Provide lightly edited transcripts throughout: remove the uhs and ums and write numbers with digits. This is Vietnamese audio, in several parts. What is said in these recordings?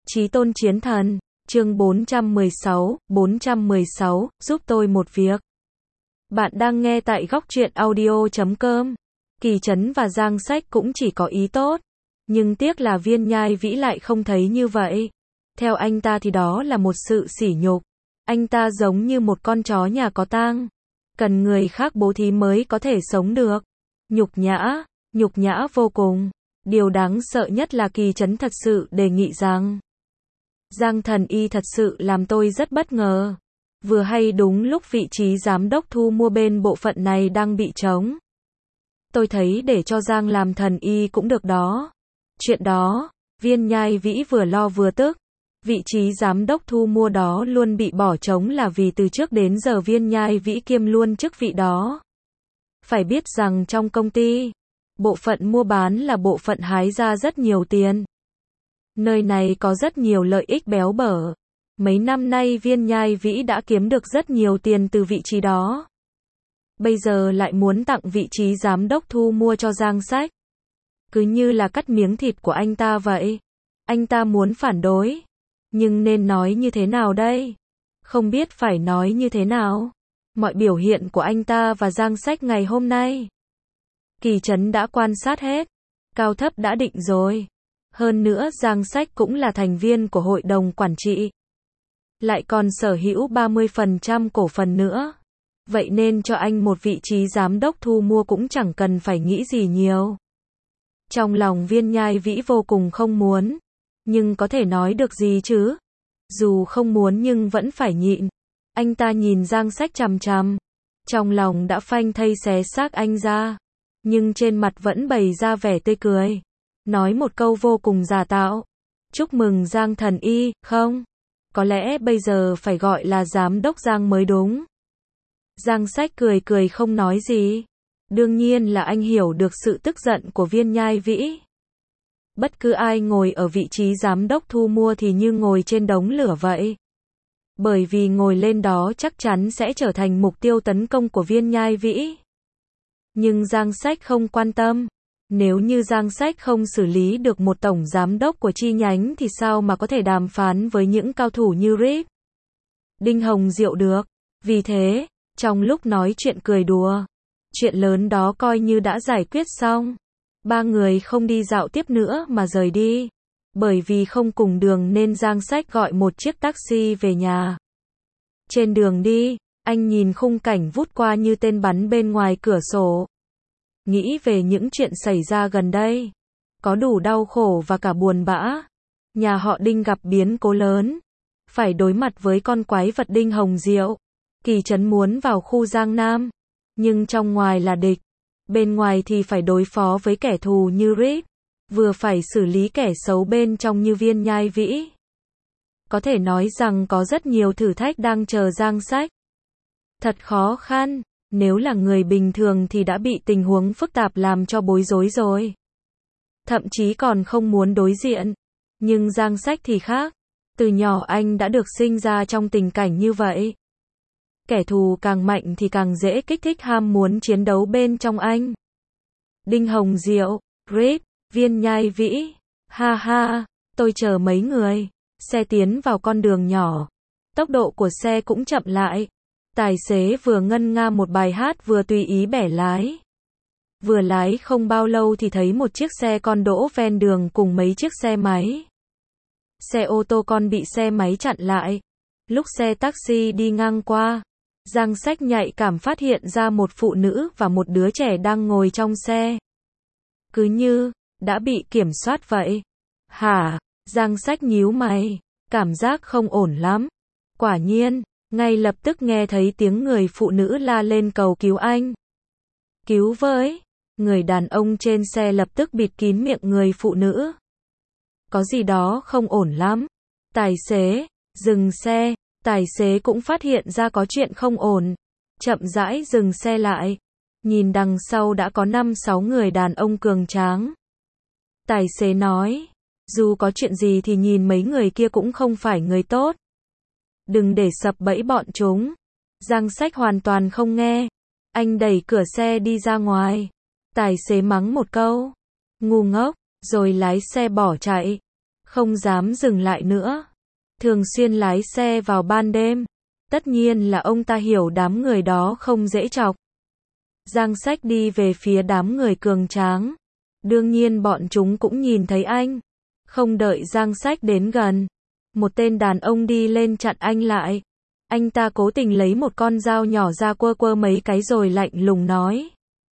Chí tôn chiến thần, chương 416, giúp tôi một việc. Bạn đang nghe tại góc truyện audio.com. Kỳ Trấn và Giang Sách cũng chỉ có ý tốt, nhưng tiếc là Viên Nhai Vĩ lại không thấy như vậy. Theo anh ta thì đó là một sự sỉ nhục. Anh ta giống như một con chó nhà có tang, cần người khác bố thí mới có thể sống được. Nhục nhã vô cùng. Điều đáng sợ nhất là Kỳ Trấn thật sự đề nghị rằng Giang Thần Y thật sự làm tôi rất bất ngờ. Vừa hay đúng lúc vị trí giám đốc thu mua bên bộ phận này đang bị trống. Tôi thấy để cho Giang làm thần y cũng được đó. Chuyện đó, Viên Nhai Vĩ vừa lo vừa tức. Vị trí giám đốc thu mua đó luôn bị bỏ trống là vì từ trước đến giờ Viên Nhai Vĩ kiêm luôn chức vị đó. Phải biết rằng trong công ty, bộ phận mua bán là bộ phận hái ra rất nhiều tiền. Nơi này có rất nhiều lợi ích béo bở. Mấy năm nay Viên Nhai Vĩ đã kiếm được rất nhiều tiền từ vị trí đó. Bây giờ lại muốn tặng vị trí giám đốc thu mua cho Giang Sách. Cứ như là cắt miếng thịt của anh ta vậy. Anh ta muốn phản đối. Nhưng nên nói như thế nào đây? Không biết phải nói như thế nào. Mọi biểu hiện của anh ta và Giang Sách ngày hôm nay, Kỳ Trấn đã quan sát hết. Cao thấp đã định rồi. Hơn nữa Giang Sách cũng là thành viên của hội đồng quản trị. Lại còn sở hữu 30% cổ phần nữa. Vậy nên cho anh một vị trí giám đốc thu mua cũng chẳng cần phải nghĩ gì nhiều. Trong lòng Viên Nhai Vĩ vô cùng không muốn. Nhưng có thể nói được gì chứ? Dù không muốn nhưng vẫn phải nhịn. Anh ta nhìn Giang Sách chằm chằm. Trong lòng đã phanh thây xé xác anh ra. Nhưng trên mặt vẫn bày ra vẻ tươi cười. Nói một câu vô cùng giả tạo. Chúc mừng Giang Thần Y, không? Có lẽ bây giờ phải gọi là giám đốc Giang mới đúng. Giang Sách cười cười không nói gì. Đương nhiên là anh hiểu được sự tức giận của Viên Nhai Vĩ. Bất cứ ai ngồi ở vị trí giám đốc thu mua thì như ngồi trên đống lửa vậy. Bởi vì ngồi lên đó chắc chắn sẽ trở thành mục tiêu tấn công của Viên Nhai Vĩ. Nhưng Giang Sách không quan tâm. Nếu như Giang Sách không xử lý được một tổng giám đốc của chi nhánh thì sao mà có thể đàm phán với những cao thủ như Rip, Đinh Hồng Diệu được. Vì thế, trong lúc nói chuyện cười đùa, chuyện lớn đó coi như đã giải quyết xong. Ba người không đi dạo tiếp nữa mà rời đi. Bởi vì không cùng đường nên Giang Sách gọi một chiếc taxi về nhà. Trên đường đi, anh nhìn khung cảnh vút qua như tên bắn bên ngoài cửa sổ. Nghĩ về những chuyện xảy ra gần đây. Có đủ đau khổ và cả buồn bã. Nhà họ Đinh gặp biến cố lớn. Phải đối mặt với con quái vật Đinh Hồng Diệu. Kỳ Trấn muốn vào khu Giang Nam. Nhưng trong ngoài là địch. Bên ngoài thì phải đối phó với kẻ thù như Rip. Vừa phải xử lý kẻ xấu bên trong như Viên Nhai Vĩ. Có thể nói rằng có rất nhiều thử thách đang chờ Giang Sách. Thật khó khăn. Nếu là người bình thường thì đã bị tình huống phức tạp làm cho bối rối rồi. Thậm chí còn không muốn đối diện. Nhưng Giang Sách thì khác. Từ nhỏ anh đã được sinh ra trong tình cảnh như vậy. Kẻ thù càng mạnh thì càng dễ kích thích ham muốn chiến đấu bên trong anh. Đinh Hồng Diệu, Rip, Viên Nhai Vĩ. Ha ha, tôi chờ mấy người. Xe tiến vào con đường nhỏ. Tốc độ của xe cũng chậm lại. Tài xế vừa ngân nga một bài hát vừa tùy ý bẻ lái. Vừa lái không bao lâu thì thấy một chiếc xe con đỗ ven đường cùng mấy chiếc xe máy. Xe ô tô con bị xe máy chặn lại. Lúc xe taxi đi ngang qua, Giang Sách nhạy cảm phát hiện ra một phụ nữ và một đứa trẻ đang ngồi trong xe. Cứ như đã bị kiểm soát vậy. Hả? Giang Sách nhíu mày, cảm giác không ổn lắm. Quả nhiên, ngay lập tức nghe thấy tiếng người phụ nữ la lên cầu cứu anh. Cứu với! Người đàn ông trên xe lập tức bịt kín miệng người phụ nữ. Có gì đó không ổn lắm. Tài xế, dừng xe. Tài xế cũng phát hiện ra có chuyện không ổn. Chậm rãi dừng xe lại. Nhìn đằng sau đã có 5-6 người đàn ông cường tráng. Tài xế nói, dù có chuyện gì thì nhìn mấy người kia cũng không phải người tốt. Đừng để sập bẫy bọn chúng. Giang Sách hoàn toàn không nghe. Anh đẩy cửa xe đi ra ngoài. Tài xế mắng một câu. Ngu ngốc, rồi lái xe bỏ chạy. không dám dừng lại nữa. Thường xuyên lái xe vào ban đêm. Tất nhiên là ông ta hiểu đám người đó không dễ chọc. Giang Sách đi về phía đám người cường tráng. Đương nhiên bọn chúng cũng nhìn thấy anh. Không đợi Giang Sách đến gần, một tên đàn ông đi lên chặn anh lại. Anh ta cố tình lấy một con dao nhỏ ra quơ quơ mấy cái rồi lạnh lùng nói.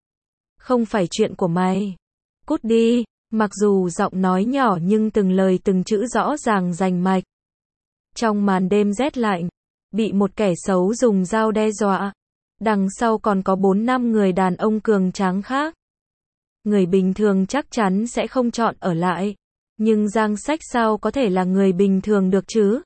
Không phải chuyện của mày. Cút đi. Mặc dù giọng nói nhỏ nhưng từng lời từng chữ rõ ràng rành mạch. Trong màn đêm rét lạnh, bị một kẻ xấu dùng dao đe dọa. Đằng sau còn có 4-5 người đàn ông cường tráng khác. Người bình thường chắc chắn sẽ không chọn ở lại. Nhưng Giang Sách sao có thể là người bình thường được chứ?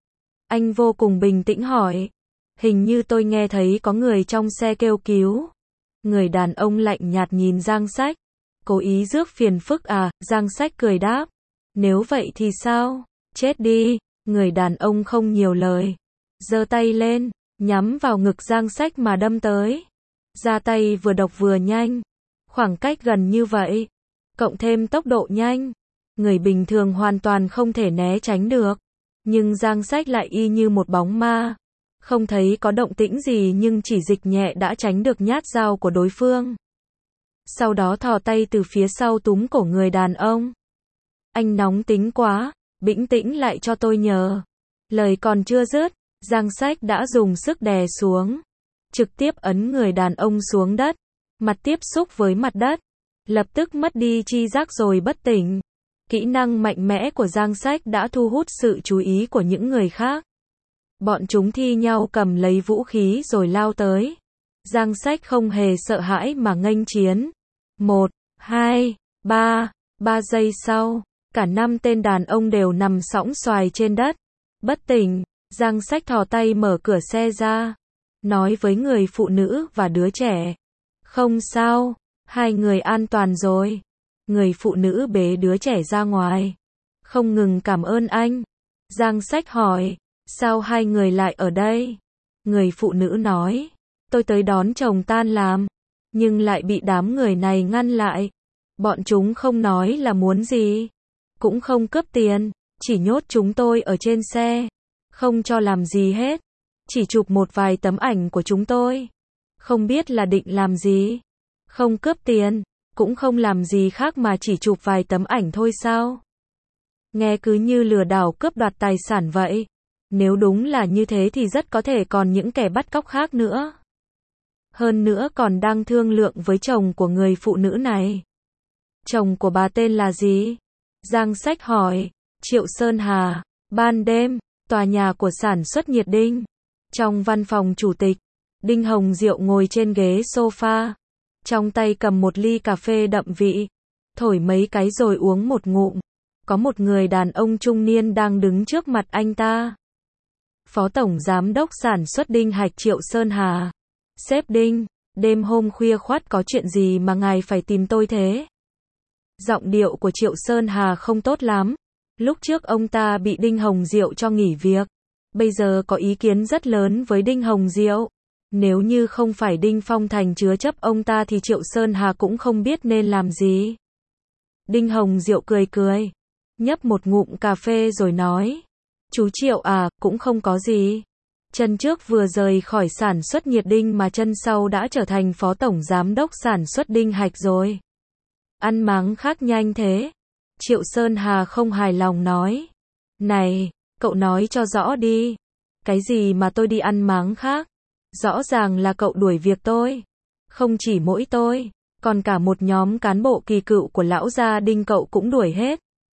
Anh vô cùng bình tĩnh hỏi. Hình như tôi nghe thấy có người trong xe kêu cứu. Người đàn ông lạnh nhạt nhìn Giang Sách. Cố ý rước phiền phức à? Giang Sách cười đáp. Nếu vậy thì sao? Chết đi. Người đàn ông không nhiều lời. Giơ tay lên, nhắm vào ngực Giang Sách mà đâm tới. Ra tay vừa độc vừa nhanh. Khoảng cách gần như vậy, cộng thêm tốc độ nhanh, người bình thường hoàn toàn không thể né tránh được. Nhưng Giang Sách lại y như một bóng ma. Không thấy có động tĩnh gì nhưng chỉ dịch nhẹ đã tránh được nhát dao của đối phương. Sau đó thò tay từ phía sau túm cổ người đàn ông. Anh nóng tính quá, bĩnh tĩnh lại cho tôi nhờ. Lời còn chưa dứt, Giang Sách đã dùng sức đè xuống. Trực tiếp ấn người đàn ông xuống đất. Mặt tiếp xúc với mặt đất. Lập tức mất đi tri giác rồi bất tỉnh. Kỹ năng mạnh mẽ của Giang Sách đã thu hút sự chú ý của những người khác. Bọn chúng thi nhau cầm lấy vũ khí rồi lao tới. Giang Sách không hề sợ hãi mà nghênh chiến. 1, 2, 3 giây sau, cả 5 tên đàn ông đều nằm sõng soài trên đất. Bất tỉnh, Giang Sách thò tay mở cửa xe ra. Nói với người phụ nữ và đứa trẻ. Không sao, hai người an toàn rồi. Người phụ nữ bế đứa trẻ ra ngoài. Không ngừng cảm ơn anh. Giang Sách hỏi, sao hai người lại ở đây? Người phụ nữ nói, tôi tới đón chồng tan làm, nhưng lại bị đám người này ngăn lại. Bọn chúng không nói là muốn gì, cũng không cướp tiền, chỉ nhốt chúng tôi ở trên xe, không cho làm gì hết, chỉ chụp một vài tấm ảnh của chúng tôi. Không biết là định làm gì, không cướp tiền, cũng không làm gì khác mà chỉ chụp vài tấm ảnh thôi sao? Nghe cứ như lừa đảo cướp đoạt tài sản vậy. Nếu đúng là như thế thì rất có thể còn những kẻ bắt cóc khác nữa. Hơn nữa còn đang thương lượng với chồng của người phụ nữ này. Chồng của bà tên là gì? Giang Sách hỏi. Triệu Sơn Hà. Ban đêm, tòa nhà của sản xuất nhiệt đinh. Trong văn phòng chủ tịch, Đinh Hồng Diệu ngồi trên ghế sofa. Trong tay cầm một ly cà phê đậm vị. Thổi mấy cái rồi uống một ngụm. Có một người đàn ông trung niên đang đứng trước mặt anh ta. Phó Tổng Giám đốc sản xuất Đinh Hạch Triệu Sơn Hà. Sếp Đinh, đêm hôm khuya khoắt có chuyện gì mà ngài phải tìm tôi thế? Giọng điệu của Triệu Sơn Hà không tốt lắm. Lúc trước ông ta bị Đinh Hồng Diệu cho nghỉ việc. Bây giờ có ý kiến rất lớn với Đinh Hồng Diệu. Nếu như không phải Đinh Phong Thành chứa chấp ông ta thì Triệu Sơn Hà cũng không biết nên làm gì. Đinh Hồng Diệu cười cười. Nhấp một ngụm cà phê rồi nói. Chú Triệu à, cũng không có gì. Chân trước vừa rời khỏi sản xuất nhiệt đinh mà chân sau đã trở thành phó tổng giám đốc sản xuất Đinh Hạch rồi. Ăn máng khác nhanh thế. Triệu Sơn Hà không hài lòng nói. Này, cậu nói cho rõ đi. Cái gì mà tôi đi ăn máng khác? Rõ ràng là cậu đuổi việc tôi. Không chỉ mỗi tôi, còn cả một nhóm cán bộ kỳ cựu của lão gia Đinh cậu cũng đuổi hết.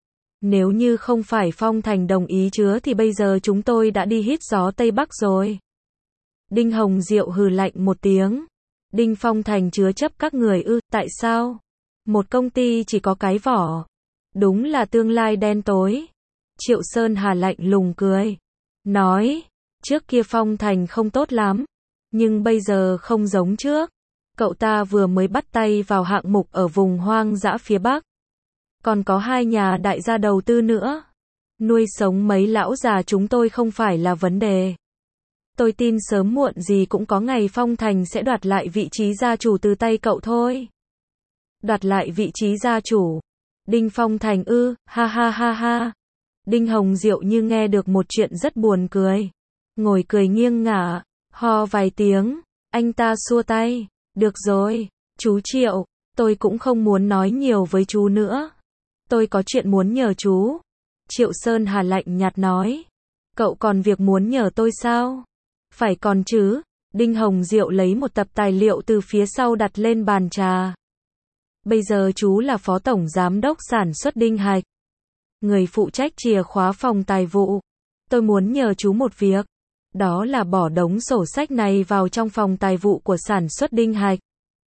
Nếu như không phải Phong Thành đồng ý chứa thì bây giờ chúng tôi đã đi hít gió Tây Bắc rồi. Đinh Hồng Diệu hừ lạnh một tiếng. Đinh Phong Thành chứa chấp các người ư, tại sao? Một công ty chỉ có cái vỏ. Đúng là tương lai đen tối. Triệu Sơn Hà lạnh lùng cười. Nói, trước kia Phong Thành không tốt lắm. Nhưng bây giờ không giống trước. Cậu ta vừa mới bắt tay vào hạng mục ở vùng hoang dã phía Bắc. Còn có 2 nhà đại gia đầu tư nữa. Nuôi sống mấy lão già chúng tôi không phải là vấn đề. Tôi tin sớm muộn gì cũng có ngày Phong Thành sẽ đoạt lại vị trí gia chủ từ tay cậu thôi. Đoạt lại vị trí gia chủ. Đinh Phong Thành ư, ha ha ha ha. Đinh Hồng Diệu như nghe được một chuyện rất buồn cười. Ngồi cười nghiêng ngả, ho vài tiếng, anh ta xua tay. Được rồi, chú Triệu, tôi cũng không muốn nói nhiều với chú nữa. Tôi có chuyện muốn nhờ chú. Triệu Sơn Hà lạnh nhạt nói. Cậu còn việc muốn nhờ tôi sao? Phải còn chứ. Đinh Hồng Diệu lấy một tập tài liệu từ phía sau đặt lên bàn trà. Bây giờ chú là phó tổng giám đốc sản xuất Đinh Hạch, người phụ trách chìa khóa phòng tài vụ. Tôi muốn nhờ chú một việc. Đó là bỏ đống sổ sách này vào trong phòng tài vụ của sản xuất Đinh Hạch.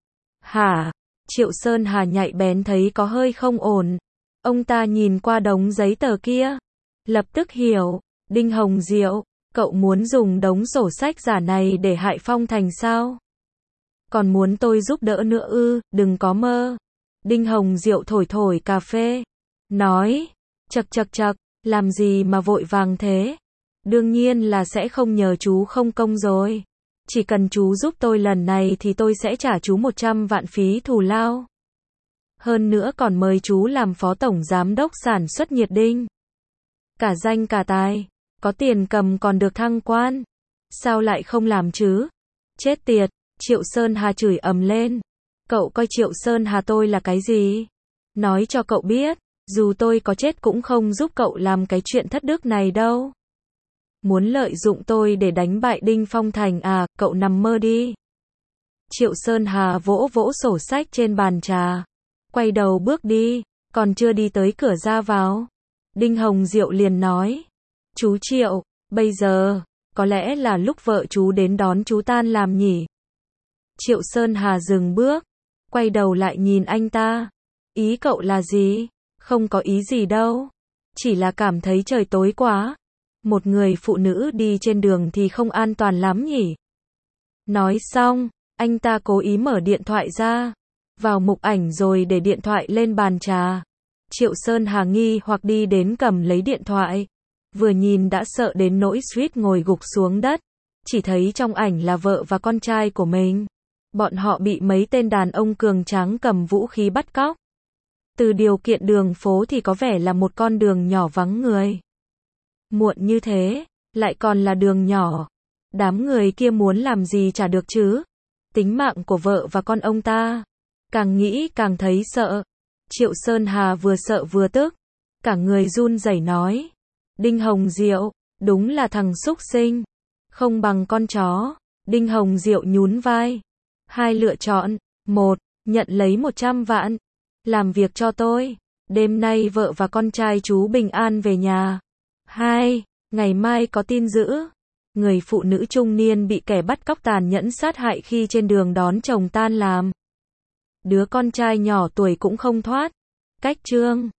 Hả? Triệu Sơn Hà nhạy bén thấy có hơi không ổn. Ông ta nhìn qua đống giấy tờ kia. Lập tức hiểu. Đinh Hồng Diệu, cậu muốn dùng đống sổ sách giả này để hại Phong Thành sao? Còn muốn tôi giúp đỡ nữa ư? Đừng có mơ. Đinh Hồng Diệu thổi thổi cà phê. Nói. Chậc chậc chậc, làm gì mà vội vàng thế? Đương nhiên là sẽ không nhờ chú không công rồi. Chỉ cần chú giúp tôi lần này thì tôi sẽ trả chú 100 vạn phí thù lao. Hơn nữa còn mời chú làm phó tổng giám đốc sản xuất nhiệt đinh. Cả danh cả tài, có tiền cầm còn được thăng quan. Sao lại không làm chứ? Chết tiệt, Triệu Sơn Hà chửi ầm lên. Cậu coi Triệu Sơn Hà tôi là cái gì? Nói cho cậu biết, dù tôi có chết cũng không giúp cậu làm cái chuyện thất đức này đâu. Muốn lợi dụng tôi để đánh bại Đinh Phong Thành à, cậu nằm mơ đi. Triệu Sơn Hà vỗ vỗ sổ sách trên bàn trà. Quay đầu bước đi, còn chưa đi tới cửa ra vào. Đinh Hồng Diệu liền nói. Chú Triệu, bây giờ, có lẽ là lúc vợ chú đến đón chú tan làm nhỉ? Triệu Sơn Hà dừng bước, quay đầu lại nhìn anh ta. Ý cậu là gì? Không có ý gì đâu. Chỉ là cảm thấy trời tối quá. Một người phụ nữ đi trên đường thì không an toàn lắm nhỉ? Nói xong, anh ta cố ý mở điện thoại ra, vào mục ảnh rồi để điện thoại lên bàn trà. Triệu Sơn Hà nghi hoặc đi đến cầm lấy điện thoại. Vừa nhìn đã sợ đến nỗi suýt ngồi gục xuống đất. Chỉ thấy trong ảnh là vợ và con trai của mình. Bọn họ bị mấy tên đàn ông cường tráng cầm vũ khí bắt cóc. Từ điều kiện đường phố thì có vẻ là một con đường nhỏ vắng người. Muộn như thế, lại còn là đường nhỏ. Đám người kia muốn làm gì chả được chứ. Tính mạng của vợ và con ông ta. Càng nghĩ càng thấy sợ. Triệu Sơn Hà vừa sợ vừa tức. Cả người run rẩy nói. Đinh Hồng Diệu, đúng là thằng súc sinh. Không bằng con chó. Đinh Hồng Diệu nhún vai. Hai lựa chọn. Một, nhận lấy 100 vạn. Làm việc cho tôi. Đêm nay vợ và con trai chú bình an về nhà. 2. Ngày mai có tin dữ. Người phụ nữ trung niên bị kẻ bắt cóc tàn nhẫn sát hại khi trên đường đón chồng tan làm. Đứa con trai nhỏ tuổi cũng không thoát. Cách chương